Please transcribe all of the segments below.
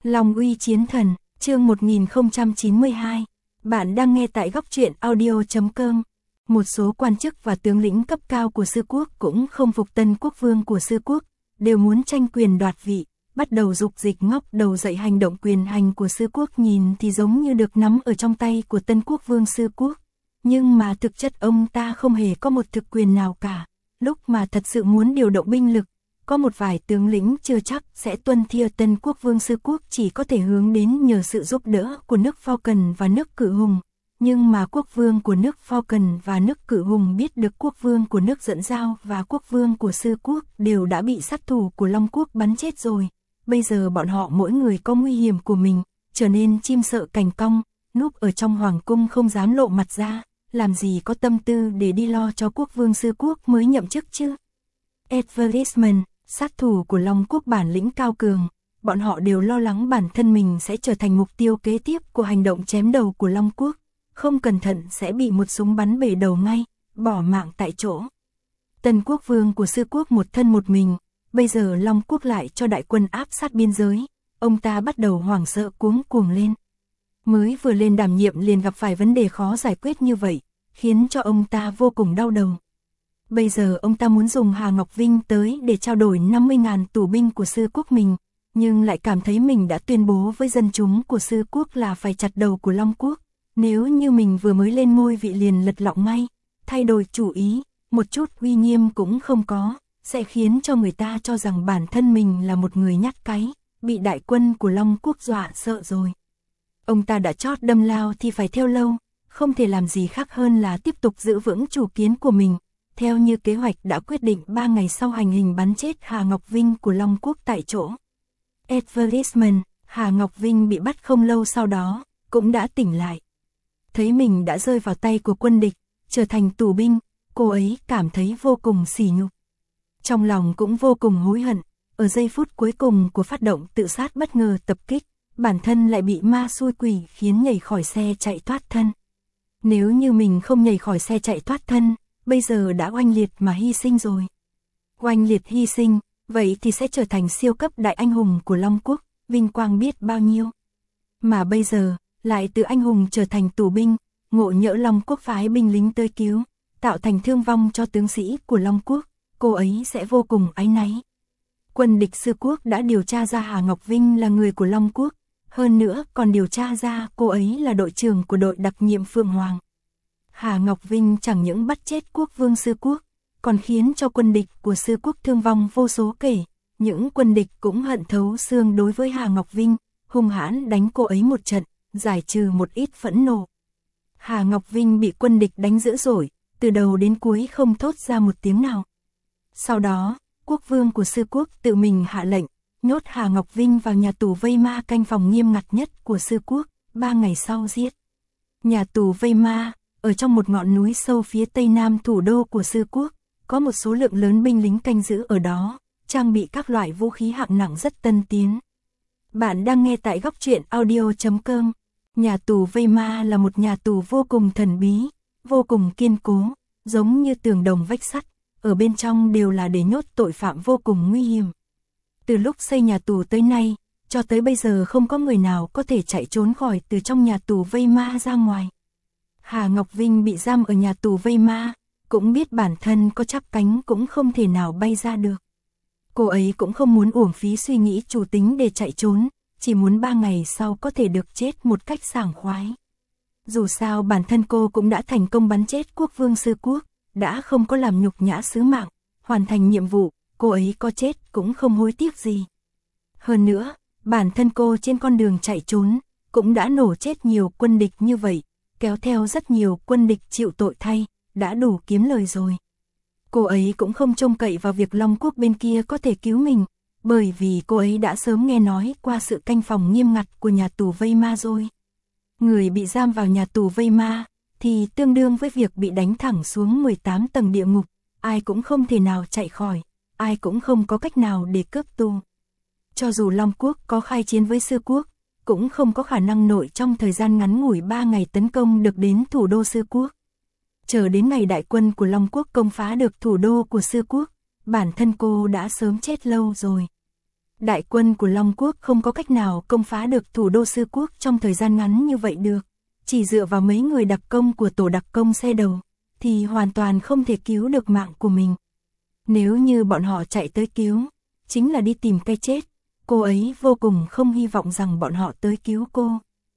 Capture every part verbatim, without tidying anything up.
Long uy chiến thần, chương một nghìn không trăm chín mươi hai. Bạn đang nghe tại góc truyện audio chấm com. Một số quan chức và tướng lĩnh cấp cao của Sư Quốc cũng không phục tân quốc vương của Sư Quốc, đều muốn tranh quyền đoạt vị, bắt đầu dục dịch ngóc đầu dậy. Hành động quyền hành của Sư Quốc nhìn thì giống như được nắm ở trong tay của tân quốc vương Sư Quốc, nhưng mà thực chất ông ta không hề có một thực quyền nào cả. Lúc mà thật sự muốn điều động binh lực, có một vài tướng lĩnh chưa chắc sẽ tuân theo tân quốc vương Sư Quốc, chỉ có thể hướng đến nhờ sự giúp đỡ của nước Falcon và nước Cự Hùng. Nhưng mà quốc vương của nước Falcon và nước Cự Hùng biết được quốc vương của nước Dẫn Giao và quốc vương của Sư Quốc đều đã bị sát thủ của Long Quốc bắn chết rồi. Bây giờ bọn họ mỗi người có nguy hiểm của mình, trở nên chim sợ cành cong, núp ở trong hoàng cung không dám lộ mặt ra, làm gì có tâm tư để đi lo cho quốc vương Sư Quốc mới nhậm chức chứ. Advertisement, sát thủ của Long Quốc bản lĩnh cao cường, bọn họ đều lo lắng bản thân mình sẽ trở thành mục tiêu kế tiếp của hành động chém đầu của Long Quốc, không cẩn thận sẽ bị một súng bắn bể đầu ngay, bỏ mạng tại chỗ. Tân quốc vương của Sư Quốc một thân một mình, bây giờ Long Quốc lại cho đại quân áp sát biên giới, ông ta bắt đầu hoảng sợ cuống cuồng lên. Mới vừa lên đảm nhiệm liền gặp phải vấn đề khó giải quyết như vậy, khiến cho ông ta vô cùng đau đầu. Bây giờ ông ta muốn dùng Hà Ngọc Vinh tới để trao đổi năm mươi nghìn tù binh của Sư Quốc mình, nhưng lại cảm thấy mình đã tuyên bố với dân chúng của Sư Quốc là phải chặt đầu của Long Quốc. Nếu như mình vừa mới lên ngôi vị liền lật lọng ngay, thay đổi chủ ý, một chút uy nghiêm cũng không có, sẽ khiến cho người ta cho rằng bản thân mình là một người nhát cái, bị đại quân của Long Quốc dọa sợ rồi. Ông ta đã chót đâm lao thì phải theo lâu, không thể làm gì khác hơn là tiếp tục giữ vững chủ kiến của mình. Theo như kế hoạch đã quyết định, ba ngày sau hành hình bắn chết Hà Ngọc Vinh của Long Quốc tại chỗ. Advertisement, Hà Ngọc Vinh bị bắt không lâu sau đó, cũng đã tỉnh lại. Thấy mình đã rơi vào tay của quân địch, trở thành tù binh, cô ấy cảm thấy vô cùng sỉ nhục. Trong lòng cũng vô cùng hối hận, ở giây phút cuối cùng của phát động tự sát bất ngờ tập kích, bản thân lại bị ma xui quỷ khiến nhảy khỏi xe chạy thoát thân. Nếu như mình không nhảy khỏi xe chạy thoát thân, bây giờ đã oanh liệt mà hy sinh rồi. Oanh liệt hy sinh, vậy thì sẽ trở thành siêu cấp đại anh hùng của Long Quốc, vinh quang biết bao nhiêu. Mà bây giờ, lại từ anh hùng trở thành tù binh, ngộ nhỡ Long Quốc phái binh lính tới cứu, tạo thành thương vong cho tướng sĩ của Long Quốc, cô ấy sẽ vô cùng áy náy. Quân địch Sư Quốc đã điều tra ra Hà Ngọc Vinh là người của Long Quốc, hơn nữa còn điều tra ra cô ấy là đội trưởng của đội đặc nhiệm Phượng Hoàng. Hà Ngọc Vinh chẳng những bắt chết quốc vương Sư Quốc, còn khiến cho quân địch của Sư Quốc thương vong vô số kể. Những quân địch cũng hận thấu xương đối với Hà Ngọc Vinh, hung hãn đánh cô ấy một trận, giải trừ một ít phẫn nộ. Hà Ngọc Vinh bị quân địch đánh dữ dội, từ đầu đến cuối không thốt ra một tiếng nào. Sau đó, quốc vương của Sư Quốc tự mình hạ lệnh, nhốt Hà Ngọc Vinh vào nhà tù vây ma canh phòng nghiêm ngặt nhất của Sư Quốc, ba ngày sau giết. Nhà tù vây ma, ở trong một ngọn núi sâu phía tây nam thủ đô của Sư Quốc, có một số lượng lớn binh lính canh giữ ở đó, trang bị các loại vũ khí hạng nặng rất tân tiến. Bạn đang nghe tại góc truyện audio chấm com. Nhà tù vây ma là một nhà tù vô cùng thần bí, vô cùng kiên cố, giống như tường đồng vách sắt, ở bên trong đều là để nhốt tội phạm vô cùng nguy hiểm. Từ lúc xây nhà tù tới nay, cho tới bây giờ không có người nào có thể chạy trốn khỏi từ trong nhà tù vây ma ra ngoài. Hà Ngọc Vinh bị giam ở nhà tù vây ma, cũng biết bản thân có chắp cánh cũng không thể nào bay ra được. Cô ấy cũng không muốn uổng phí suy nghĩ chủ tính để chạy trốn, chỉ muốn ba ngày sau có thể được chết một cách sảng khoái. Dù sao bản thân cô cũng đã thành công bắn chết quốc vương Sư Quốc, đã không có làm nhục nhã sứ mạng, hoàn thành nhiệm vụ, cô ấy có chết cũng không hối tiếc gì. Hơn nữa, bản thân cô trên con đường chạy trốn, cũng đã nổ chết nhiều quân địch như vậy, kéo theo rất nhiều quân địch chịu tội thay, đã đủ kiếm lời rồi. Cô ấy cũng không trông cậy vào việc Long Quốc bên kia có thể cứu mình, bởi vì cô ấy đã sớm nghe nói qua sự canh phòng nghiêm ngặt của nhà tù vây ma rồi. Người bị giam vào nhà tù vây ma, thì tương đương với việc bị đánh thẳng xuống mười tám tầng địa ngục, ai cũng không thể nào chạy khỏi, ai cũng không có cách nào để cướp tù. Cho dù Long Quốc có khai chiến với Sư Quốc, cũng không có khả năng nội trong thời gian ngắn ngủi ba ngày tấn công được đến thủ đô Sư Quốc. Chờ đến ngày đại quân của Long Quốc công phá được thủ đô của Sư Quốc, bản thân cô đã sớm chết lâu rồi. Đại quân của Long Quốc không có cách nào công phá được thủ đô Sư Quốc trong thời gian ngắn như vậy được. Chỉ dựa vào mấy người đặc công của tổ đặc công xe đầu, thì hoàn toàn không thể cứu được mạng của mình. Nếu như bọn họ chạy tới cứu, chính là đi tìm cái chết. Cô ấy vô cùng không hy vọng rằng bọn họ tới cứu cô.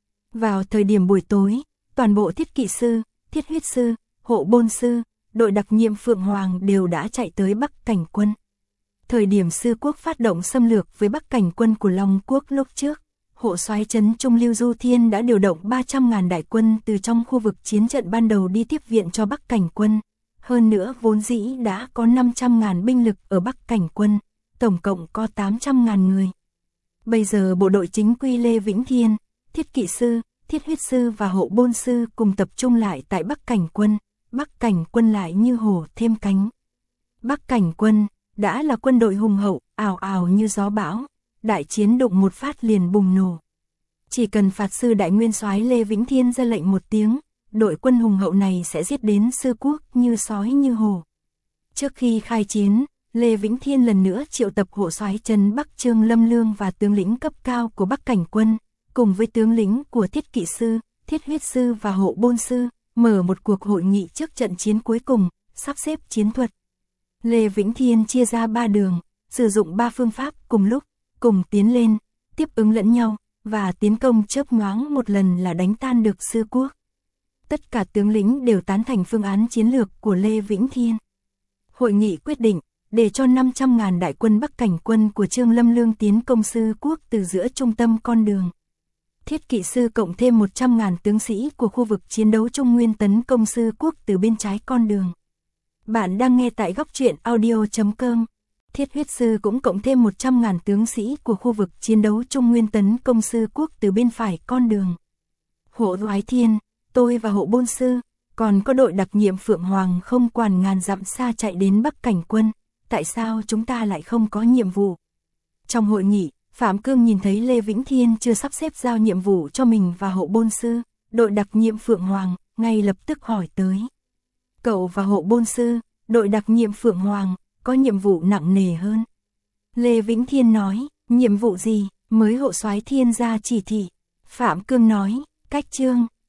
Vào thời điểm buổi tối, toàn bộ thiết kỵ sư, thiết huyết sư, hộ bôn sư, đội đặc nhiệm Phượng Hoàng đều đã chạy tới Bắc Cảnh quân. Thời điểm Sư Quốc phát động xâm lược với Bắc Cảnh quân của Long Quốc lúc trước, hộ soái trấn Trung Lưu Du Thiên đã điều động ba trăm ngàn đại quân từ trong khu vực chiến trận ban đầu đi tiếp viện cho Bắc Cảnh quân. Hơn nữa vốn dĩ đã có năm trăm ngàn binh lực ở Bắc Cảnh quân, tổng cộng có tám trăm ngàn người. Bây giờ bộ đội chính quy Lê Vĩnh Thiên, thiết kỵ sư, thiết huyết sư và hộ bôn sư cùng tập trung lại tại Bắc Cảnh quân, Bắc Cảnh quân lại như hổ thêm cánh. Bắc Cảnh quân đã là quân đội hùng hậu, ào ào như gió bão, đại chiến đụng một phát liền bùng nổ. Chỉ cần phạt sư đại nguyên soái Lê Vĩnh Thiên ra lệnh một tiếng, đội quân hùng hậu này sẽ giết đến Sư Quốc như sói như hổ. Trước khi khai chiến, Lê Vĩnh Thiên lần nữa triệu tập hộ soái trấn Bắc Trương Lâm Lương và tướng lĩnh cấp cao của Bắc Cảnh quân, cùng với tướng lĩnh của thiết kỵ sư, thiết huyết sư và hộ bôn sư, mở một cuộc hội nghị trước trận chiến cuối cùng, sắp xếp chiến thuật. Lê Vĩnh Thiên chia ra ba đường, sử dụng ba phương pháp cùng lúc, cùng tiến lên, tiếp ứng lẫn nhau, và tiến công chớp nhoáng một lần là đánh tan được Sư Quốc. Tất cả tướng lĩnh đều tán thành phương án chiến lược của Lê Vĩnh Thiên. Hội nghị quyết định, để cho năm trăm ngàn đại quân Bắc Cảnh quân của Trương Lâm Lương tiến công Sư Quốc từ giữa trung tâm con đường. Thiết kỵ sư cộng thêm một trăm ngàn tướng sĩ của khu vực chiến đấu Trung Nguyên tấn công Sư Quốc từ bên trái con đường. Bạn đang nghe tại góc truyện audio chấm com. Thiết huyết sư cũng cộng thêm một trăm ngàn tướng sĩ của khu vực chiến đấu Trung Nguyên tấn công Sư Quốc từ bên phải con đường. Hộ soái Thiên, tôi và hộ bôn sư, còn có đội đặc nhiệm Phượng Hoàng không quản ngàn dặm xa chạy đến Bắc Cảnh quân. Tại sao chúng ta lại không có nhiệm vụ? Trong hội nghị, Phạm Cương nhìn thấy Lê Vĩnh Thiên chưa sắp xếp giao nhiệm vụ cho mình và hộ bôn sư, đội đặc nhiệm Phượng Hoàng, ngay lập tức hỏi tới. Cậu và hộ bôn sư, đội đặc nhiệm Phượng Hoàng, có nhiệm vụ nặng nề hơn. Lê Vĩnh Thiên nói, nhiệm vụ gì, mới hộ soái Thiên ra chỉ thị. Phạm Cương nói, cách chương.